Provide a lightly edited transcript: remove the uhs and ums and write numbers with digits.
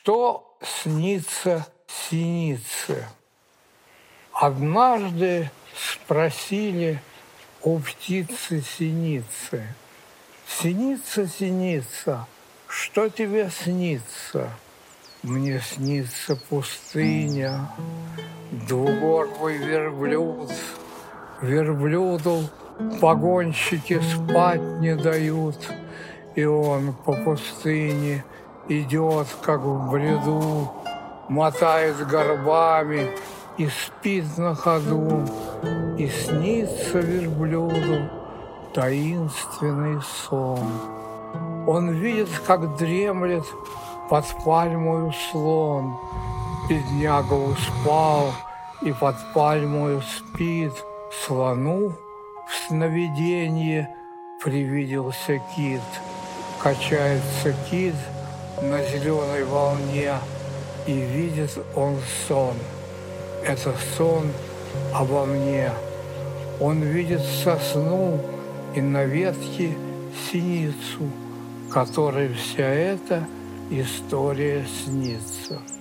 Что снится синице? Однажды спросили у птицы синицы: «Синица, синица, что тебе снится?» «Мне снится пустыня, двугорбый верблюд. Верблюду погонщики спать не дают, и он по пустыне идет, как в бреду, мотает горбами и спит на ходу, и снится верблюду таинственный сон. Он видит, как дремлет под пальмою слон, бедняга успал и под пальмою спит. Слону в сновиденье привиделся кит. Качается кит на зеленой волне, и видит он сон. Это сон обо мне. Он видит сосну и на ветке синицу, которой вся эта история снится.